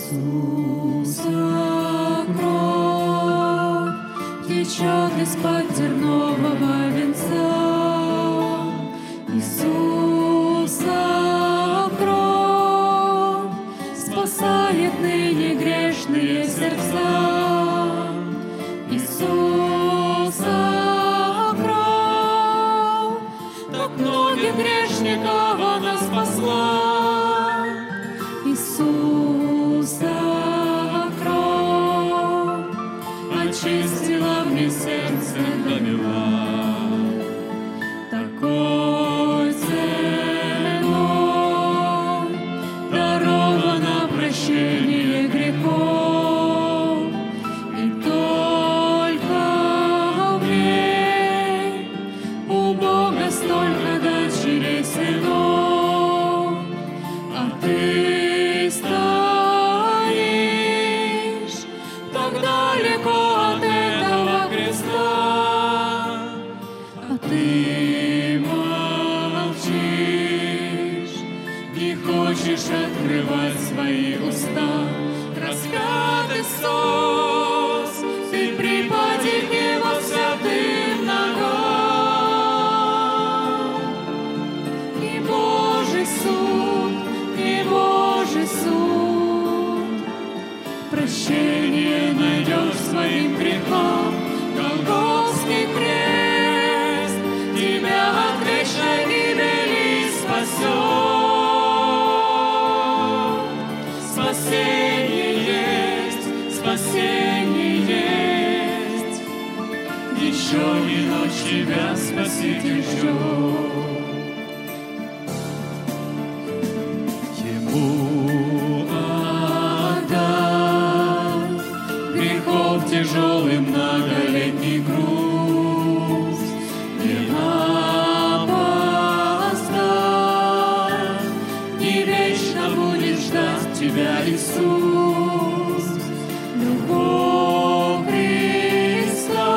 Иисуса кровь течет из-под тернового венца. Иисуса кровь спасает ныне грешные сердца. Иисуса кровь так многих грешников она спасла. Иисуса кровь очистила мне сердце домела. Такой ценой даровано прощение грехов, и только в ней у Бога столько дочерей сынов, а ты стоишь так далеко от этого креста, а ты молчишь, не хочешь открывать свои уста. Распятый Иисус, ты припади к Его святым ногам. И Божий суд, и Божий суд, прощение найдешь своим грехам. Голгофский крест тебя от вечной гибели спасет. Спасение есть, спасение есть. Еще не ночь тебя Спаситель ждет. Ему отдай грехов тяжелый многолетний груз. Не опоздай, не вечно будет ждать тебя Иисус. Любовь Христа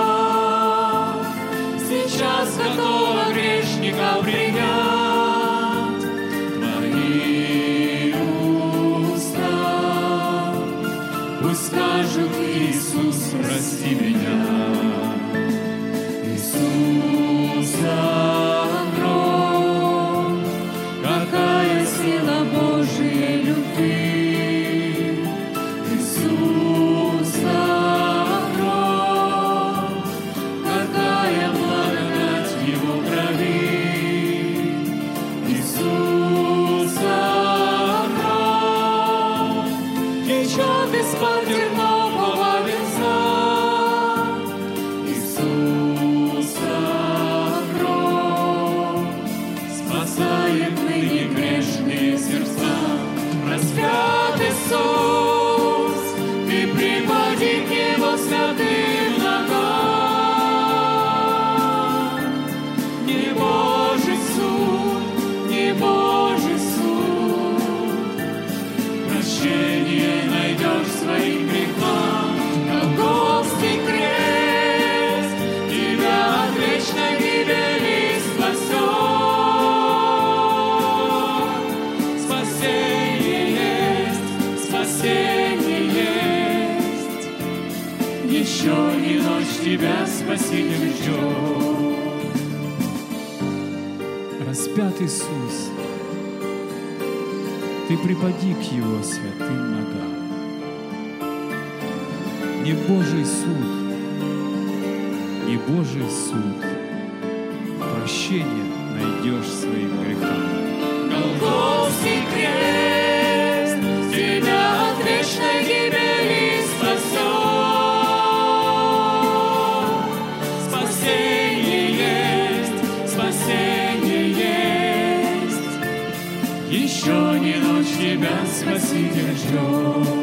сейчас готова грешника принять. Твои уста пусть скажут: Иисус, прости меня. Иисуса кровь, какая сила Божией любви. Иисуса кровь, какая благодать в Его крови. Иисуса кровь течет из-под тернового венца. Иисуса кровь спасает ныне грешные сердца. Распятый Иисус, ты припади к Его святым ногам. Не Божий суд, не Божий суд, прощение найдешь своим грехам. Голгофский крест тебя от вечной гибели спасет. Спасение есть, спасение есть. Еще не ночь тебя Спаситель ждет. Распятый Иисус, ты припади к Его святым ногам. Не Божий суд, не Божий суд, прощение найдешь своим грехам. Голгофский крест тебя от вечной гибели спасет. Спасение есть, спасение есть. Еще не ночь тебя Спаситель ждет.